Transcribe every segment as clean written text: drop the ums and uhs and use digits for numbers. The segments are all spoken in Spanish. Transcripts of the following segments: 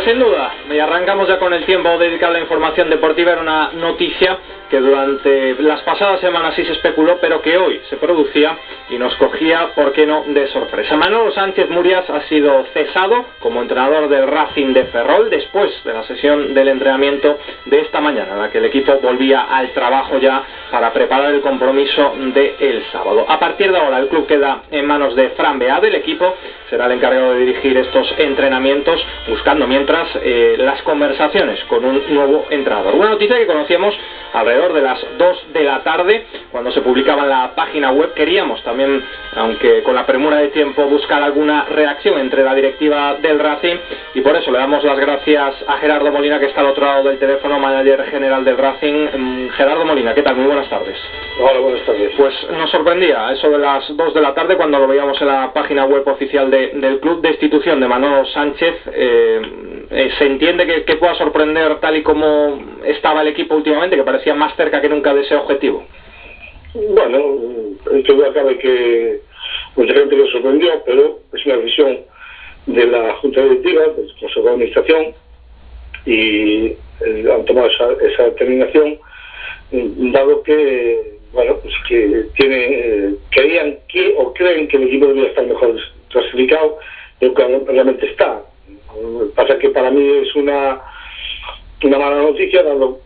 sin duda, y arrancamos ya con el tiempo dedicado a la información deportiva. Era una noticia que durante las pasadas semanas sí se especuló, pero que hoy se producía y nos cogía, ¿por qué no?, de sorpresa. Manolo Sánchez Murias ha sido cesado como entrenador del Racing de Ferrol después de la sesión del entrenamiento de esta mañana, en la que el equipo volvía al trabajo ya para preparar el compromiso del sábado. A partir de ahora el club queda en manos de Fran Beade. El equipo será el encargado de dirigir estos entrenamientos, buscando mientras las conversaciones con un nuevo entrenador. Una noticia que conocíamos alrededor de las 2 de la tarde, cuando se publicaba en la página web. Queríamos también, aunque con la premura de tiempo, buscar alguna reacción entre la directiva del Racing, y por eso le damos las gracias a Gerardo Molina, que está al otro lado del teléfono, manager general del Racing. Gerardo Molina, ¿qué tal? Muy buenas tardes. Hola, buenas tardes. Pues nos sorprendía eso de las 2 de la tarde cuando lo veíamos en la página web oficial del club, destitución de Manolo Sánchez. Se entiende que pueda sorprender tal y como estaba el equipo últimamente, que parecía más cerca que nunca de ese objetivo. Bueno, esto duda cabe que mucha gente lo sorprendió, pero es una decisión de la Junta Directiva, del Consejo de Administración, y han tomado esa determinación, dado que, bueno, pues que creían que, o creen que el equipo debería estar mejor clasificado de lo que realmente está. Pasa que para mí es una mala noticia, dado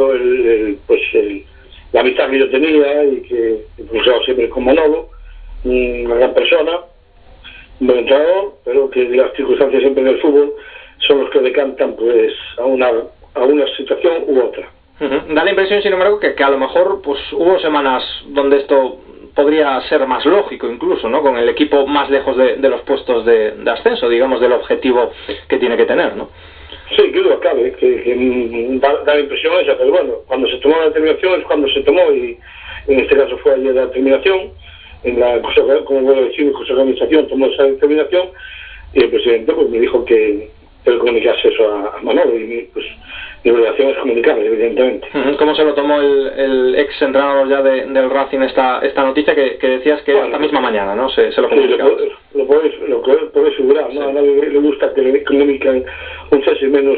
la amistad que yo tenía y que he cruzado siempre con Manolo, una gran persona, un buen entrenador, pero que las circunstancias siempre del fútbol son los que decantan pues a una situación u otra. Da la impresión, sin embargo, que a lo mejor pues hubo semanas donde esto podría ser más lógico, incluso, ¿no?, con el equipo más lejos de los puestos de ascenso, digamos, del objetivo que tiene que tener, ¿no? Sí, que duda cabe, que da la impresión esa, pero bueno, cuando se tomó la determinación es cuando se tomó, y en este caso fue ayer la determinación, en la como vuelvo a decir, el Consejo de Administración tomó esa determinación, y el presidente pues me dijo que le comunicase eso a Manolo, y pues mi obligación es comunicarle, evidentemente. ¿Cómo se lo tomó el ex entrenador ya del Racing esta noticia que decías que esta misma mañana, ¿no? Se lo comunicaba. Sí, lo podéis figurar, ¿no? Sí. A nadie le gusta que le comuniquen un cese, menos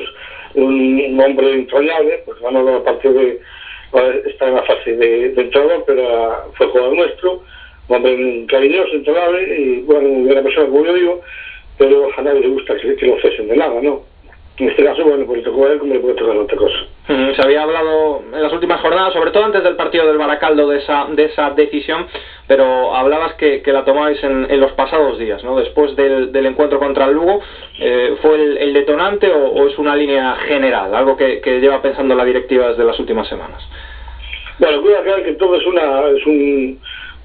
un hombre entrañable, pues Manolo, aparte de estar en la fase de entrenador, pero fue jugador nuestro, un hombre cariñoso, entrañable, y bueno, una persona, como yo digo, pero a nadie le gusta que lo cesen de nada, ¿no? En este caso, bueno, pues le tocó a él como le puede tocar otra cosa. Se había hablado en las últimas jornadas, sobre todo antes del partido del Baracaldo, de esa decisión, pero hablabas que la tomabais en los pasados días, ¿no? Después del encuentro contra el Lugo. ¿Fue el detonante o es una línea general, algo que lleva pensando la directiva desde las últimas semanas? Bueno, creo que todo es un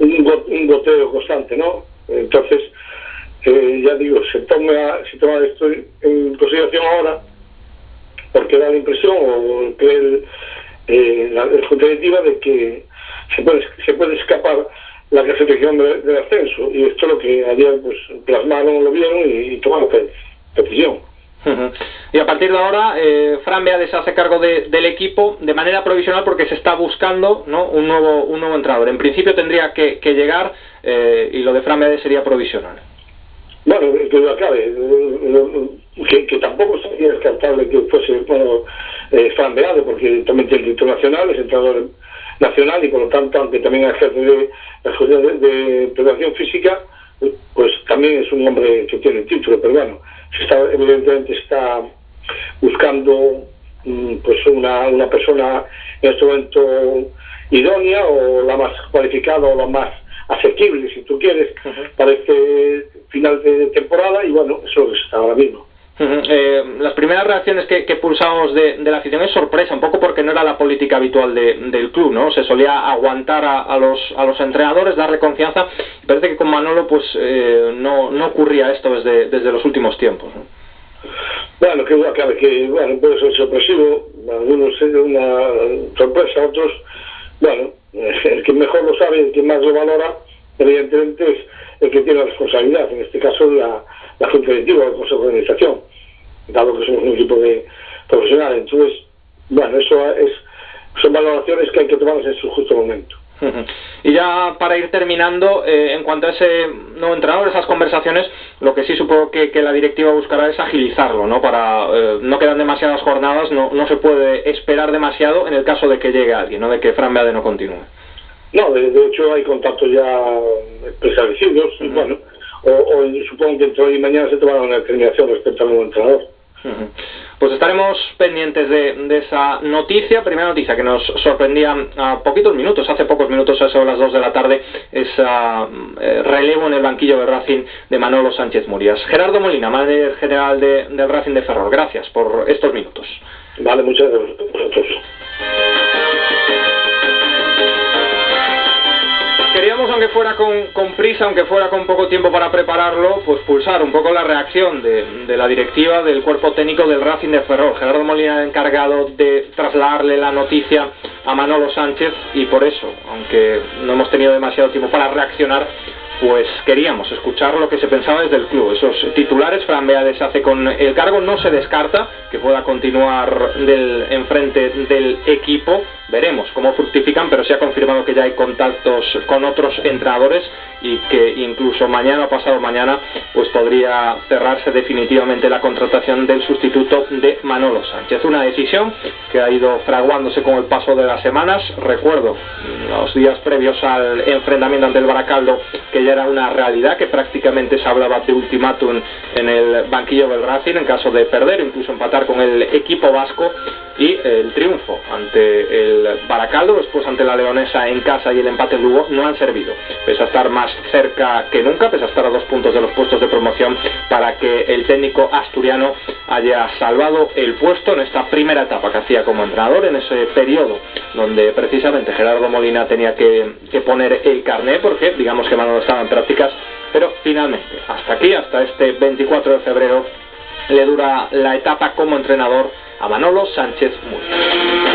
goteo constante, ¿no? Entonces, ya digo, se toma esto en consideración ahora porque da la impresión, o cree la Junta Directiva, de que se puede escapar la clasificación del ascenso, y esto es lo que ayer pues plasmaron, lo vieron y tomaron decisión. Y a partir de ahora Fran Beade se hace cargo del equipo de manera provisional, porque se está buscando, ¿no?, un nuevo entrenador. En principio tendría que llegar, y lo de Fran Beade sería provisional. Bueno, que duda cabe, que tampoco sería descartable que fuese Fran Beade, porque también tiene el título nacional, es entrenador nacional, y por lo tanto, aunque también ejerce de la escuela de preparación física, pues también es un hombre que tiene el título, pero bueno, evidentemente está buscando pues una persona en este momento idónea, o la más cualificada, o la más asequible, si tú quieres, para este final de temporada, y bueno, eso es lo que está ahora mismo. Las primeras reacciones que pulsamos de la afición es sorpresa, un poco porque no era la política habitual del club, ¿no? Se solía aguantar a los entrenadores, darle confianza, y parece que con Manolo pues no ocurría esto desde los últimos tiempos, ¿no? Bueno, que claro, que bueno, puede ser sorpresivo, algunos es una sorpresa, otros, bueno, el que mejor lo sabe, el que más lo valora, evidentemente es el que tiene la responsabilidad, en este caso la Junta Directiva, el Consejo de Administración, dado que somos un equipo de profesionales. Entonces, bueno, son valoraciones que hay que tomarlas en su justo momento. Y ya para ir terminando, en cuanto a ese nuevo entrenador, esas conversaciones, Lo que sí supongo que la directiva buscará es agilizarlo, ¿no? Para no quedan demasiadas jornadas, no se puede esperar demasiado en el caso de que llegue alguien, ¿no? De que Fran Beade no continúe. No, de hecho hay contactos ya preestablecidos, bueno, o supongo que entre hoy y mañana se tomará una determinación respecto al nuevo entrenador. Pues estaremos pendientes de esa noticia, primera noticia que nos sorprendía a poquitos minutos, hace pocos minutos, a eso de las 2 de la tarde, esa relevo en el banquillo del Racing de Manolo Sánchez Murias. Gerardo Molina, manager general del Racing de Ferrol, gracias por estos minutos. Vale, muchas gracias a vosotros. Queríamos, aunque fuera con prisa, aunque fuera con poco tiempo para prepararlo, pues pulsar un poco la reacción de la directiva, del cuerpo técnico del Racing de Ferrol. Gerardo Molina, encargado de trasladarle la noticia a Manolo Sánchez, y por eso, aunque no hemos tenido demasiado tiempo para reaccionar, pues queríamos escuchar lo que se pensaba desde el club. Esos titulares, Fran Beade se hace con el cargo, no se descarta que pueda continuar enfrente del equipo. Veremos cómo fructifican, pero se ha confirmado que ya hay contactos con otros entrenadores y que incluso mañana o pasado mañana pues podría cerrarse definitivamente la contratación del sustituto de Manolo Sánchez. Una decisión que ha ido fraguándose con el paso de las semanas. Recuerdo los días previos al enfrentamiento ante el Baracaldo que ya era una realidad, que prácticamente se hablaba de ultimátum en el banquillo del Racing en caso de perder o incluso empatar con el equipo vasco, y el triunfo ante el Baracaldo, después ante la Leonesa en casa y el empate en Lugo no han servido, pese a estar más cerca que nunca, pese a estar a 2 puntos de los puestos de promoción, para que el técnico asturiano haya salvado el puesto en esta primera etapa que hacía como entrenador, en ese periodo donde precisamente Gerardo Molina tenía que poner el carné, porque digamos que Manolo estaba en prácticas, pero finalmente hasta aquí, hasta este 24 de febrero, le dura la etapa como entrenador a Manolo Sánchez Murias.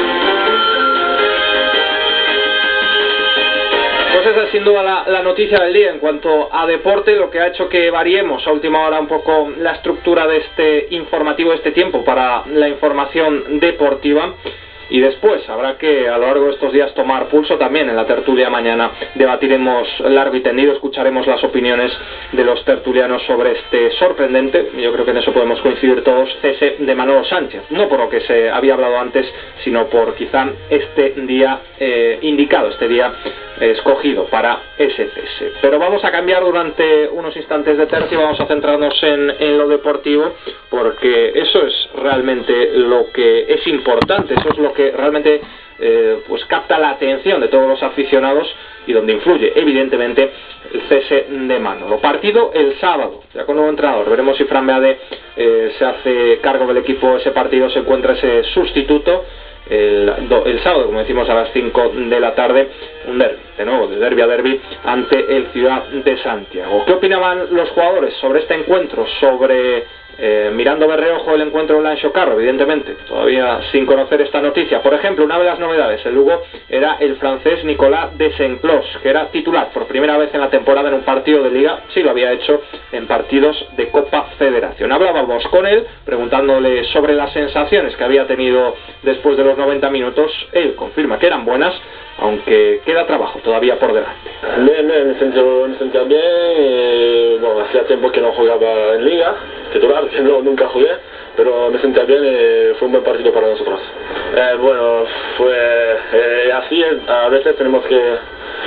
Pues esa es sin duda la noticia del día en cuanto a deporte, lo que ha hecho que variemos a última hora un poco la estructura de este informativo, de este tiempo para la información deportiva. Y después habrá que a lo largo de estos días tomar pulso también. En la tertulia mañana debatiremos largo y tendido, escucharemos las opiniones de los tertulianos sobre este sorprendente, yo creo que en eso podemos coincidir todos, cese de Manolo Sánchez. No por lo que se había hablado antes, sino por quizá este día indicado, este día escogido para ese cese. Pero vamos a cambiar durante unos instantes de tercio, vamos a centrarnos en lo deportivo, porque eso es realmente lo que es importante, eso es lo que realmente pues capta la atención de todos los aficionados y donde influye evidentemente el cese de Manolo. Partido el sábado, ya con nuevo entrenador, veremos si Fran Beade se hace cargo del equipo. Ese partido se encuentra ese sustituto el sábado, como decimos, a las 5 de la tarde, un derbi, de nuevo, de derbi a derbi, ante el Ciudad de Santiago. ¿Qué opinaban los jugadores sobre este encuentro? Sobre mirando de reojo el encuentro de Lancho Carro, evidentemente, todavía sin conocer esta noticia. Por ejemplo, una de las novedades, el Lugo, era el francés Nicolas Desenclos, que era titular por primera vez en la temporada en un partido de Liga. Sí lo había hecho en partidos de Copa Federación. Hablábamos con él, preguntándole sobre las sensaciones que había tenido después de los 90 minutos. Él confirma que eran buenas, aunque queda trabajo todavía por delante. Bien, me sentía bien. Bueno, hacía tiempo que no jugaba en Liga titular, que nunca jugué, pero me sentía bien y fue un buen partido para nosotros. Bueno, fue así, a veces tenemos que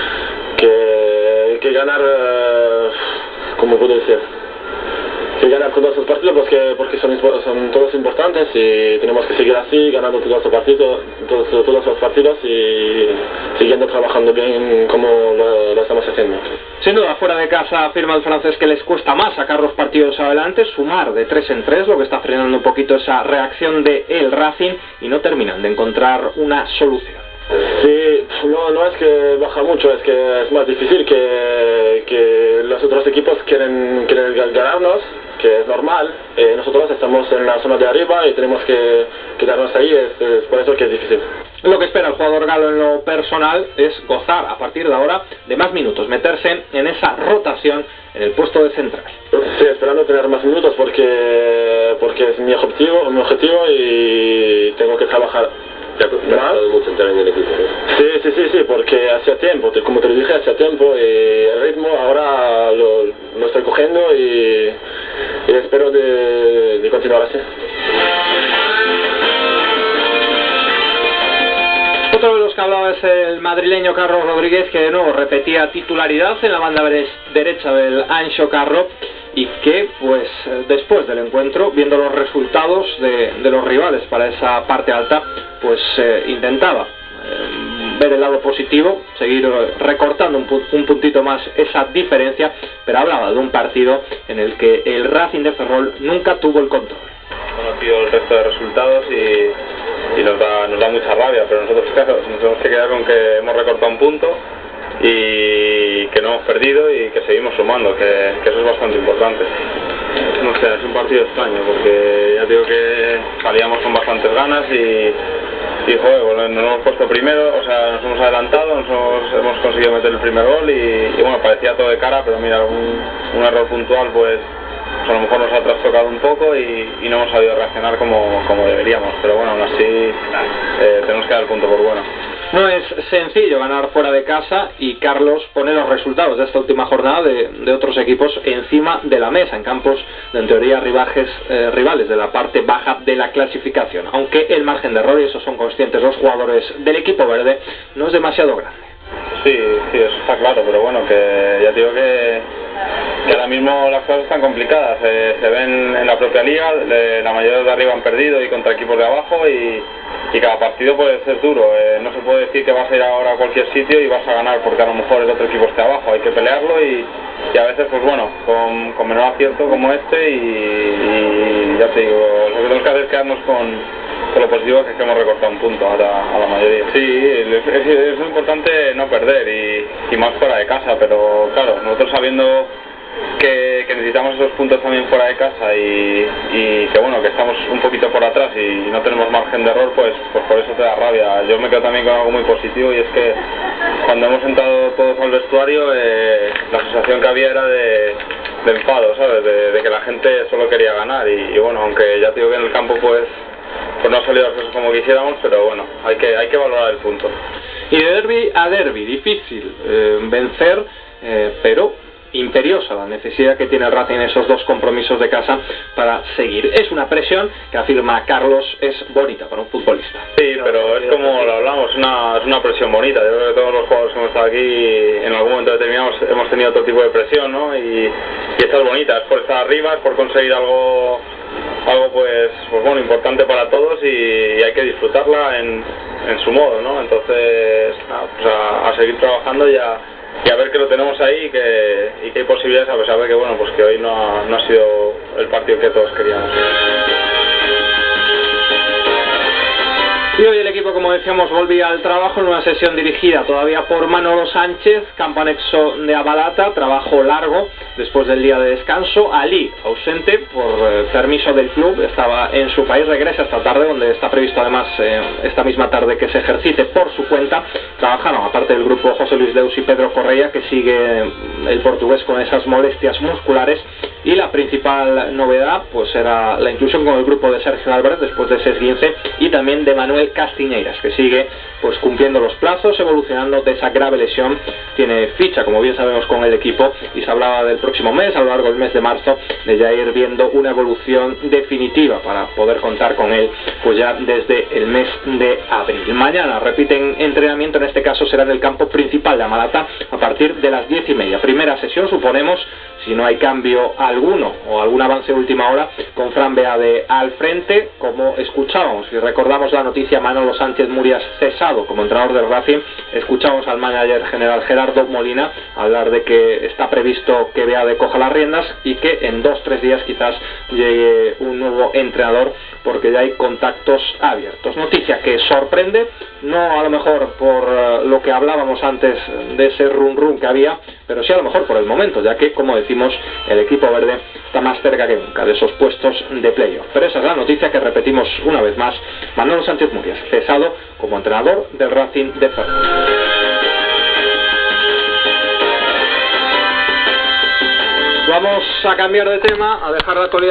ganar, ¿cómo puedo decir? Que ganar todos los partidos porque son todos importantes y tenemos que seguir así, ganando todos los partidos y siguiendo trabajando bien como lo estamos haciendo. Sin duda, fuera de casa afirma el francés que les cuesta más sacar los partidos adelante, sumar de 3 en 3, lo que está frenando un poquito esa reacción de el Racing, y no terminan de encontrar una solución. Sí, no es que baja mucho, es que es más difícil, que los otros equipos quieren ganarnos, que es normal. Nosotros estamos en la zona de arriba y tenemos que quedarnos ahí, es por eso que es difícil. Lo que espera el jugador galo en lo personal es gozar a partir de ahora de más minutos, meterse en esa rotación en el puesto de central. Sí, esperando tener más minutos porque es mi objetivo y tengo que trabajar. ¿Te ha costado mucho entrar en el equipo? Sí, porque hacía tiempo, como te lo dije, hacía tiempo, y el ritmo ahora lo estoy cogiendo y espero de continuar así. Otro de los que hablaba es el madrileño Carlos Rodríguez, que de nuevo repetía titularidad en la banda derecha del Anxo Carro, y que pues después del encuentro, viendo los resultados de los rivales para esa parte alta, pues intentaba ver el lado positivo, seguir recortando un puntito más esa diferencia, pero hablaba de un partido en el que el Racing de Ferrol nunca tuvo el control. Conocido el resto de resultados y nos da mucha rabia, pero nosotros, claro, nos tenemos que quedar con que hemos recortado un punto y que no hemos perdido y que seguimos sumando, que eso es bastante importante. No sé, es un partido extraño porque ya digo que salíamos con bastantes ganas y joder, bueno, nos hemos puesto primero, o sea, nos hemos adelantado, hemos conseguido meter el primer gol y bueno, parecía todo de cara, pero mira, un error puntual pues a lo mejor nos ha trastocado un poco y no hemos sabido reaccionar como deberíamos, pero bueno, aún así tenemos que dar el punto por bueno. No es sencillo ganar fuera de casa y Carlos pone los resultados de esta última jornada de otros equipos encima de la mesa, en campos de, en teoría, rivales de la parte baja de la clasificación, aunque el margen de error, y eso son conscientes los jugadores del equipo verde, no es demasiado grande. Sí, eso está claro, pero bueno, que ya digo que ahora mismo las cosas están complicadas, se ven en la propia liga, la mayoría de arriba han perdido y contra equipos de abajo y cada partido puede ser duro, no se puede decir que vas a ir ahora a cualquier sitio y vas a ganar porque a lo mejor el otro equipo esté abajo, hay que pelearlo y a veces pues bueno, con menor acierto como este y ya te digo, lo que tenemos que hacer es quedarnos con lo positivo, que es que hemos recortado un punto a la mayoría. Sí, es muy importante no perder y más fuera de casa, pero claro, nosotros sabiendo que necesitamos esos puntos también fuera de casa y que bueno, que estamos un poquito por atrás y no tenemos margen de error, pues por eso te da rabia. Yo me quedo también con algo muy positivo y es que cuando hemos entrado todos al vestuario la sensación que había era de enfado, ¿sabes? De que la gente solo quería ganar y bueno, aunque ya te digo que en el campo pues no ha salido las cosas como quisiéramos, pero bueno, hay que valorar el punto. Y de derbi a derbi, difícil vencer, pero imperiosa la necesidad que tiene el Racing en esos dos compromisos de casa para seguir. Es una presión que, afirma Carlos, es bonita para un futbolista. Sí, pero es como lo hablamos, es una presión bonita. Yo creo que todos los jugadores que hemos estado aquí en algún momento determinado hemos tenido otro tipo de presión, ¿no? Y esta es bonita, es por estar arriba, es por conseguir algo pues bueno, importante para todos y hay que disfrutarla en su modo, ¿no? Entonces, pues a seguir trabajando y a ver que lo tenemos ahí y que hay posibilidades, a pesar de que bueno, pues que hoy no ha sido el partido que todos queríamos. Y hoy el equipo, como decíamos, volvía al trabajo en una sesión dirigida todavía por Manolo Sánchez, campo anexo de Abalata, trabajo largo después del día de descanso. Ali, ausente por permiso del club, estaba en su país, regresa esta tarde, donde está previsto además esta misma tarde que se ejercite por su cuenta. Trabajaron, aparte del grupo, José Luis Deus y Pedro Correia, que sigue el portugués con esas molestias musculares, y la principal novedad pues era la inclusión con el grupo de Sergio Álvarez después de ese esguince, y también de Manuel Castiñeiras, que sigue pues cumpliendo los plazos, evolucionando de esa grave lesión. Tiene ficha, como bien sabemos, con el equipo y se hablaba del próximo mes, a lo largo del mes de marzo, de ya ir viendo una evolución definitiva para poder contar con él pues ya desde el mes de abril. Mañana repiten entrenamiento, en este caso será en el campo principal de Amalata a partir de las 10:30. Primera sesión, suponemos, si no hay cambio alguno o algún avance de última hora, con Fran Beade al frente. Como escuchábamos y recordamos la noticia, Manolo Sánchez Murias cesado como entrenador del Racing, escuchamos al manager general Gerardo Molina hablar de que está previsto que Beade coja las riendas y que en 2-3 días quizás llegue un nuevo entrenador, porque ya hay contactos abiertos. Noticia que sorprende, no a lo mejor por lo que hablábamos antes de ese run que había, pero sí a lo mejor por el momento, ya que, como decimos, el equipo verde está más cerca que nunca de esos puestos de playoff. Pero esa es la noticia que repetimos una vez más: Manolo Sánchez Murias cesado como entrenador del Racing de Ferrol. Vamos a cambiar de tema, a dejar la actualidad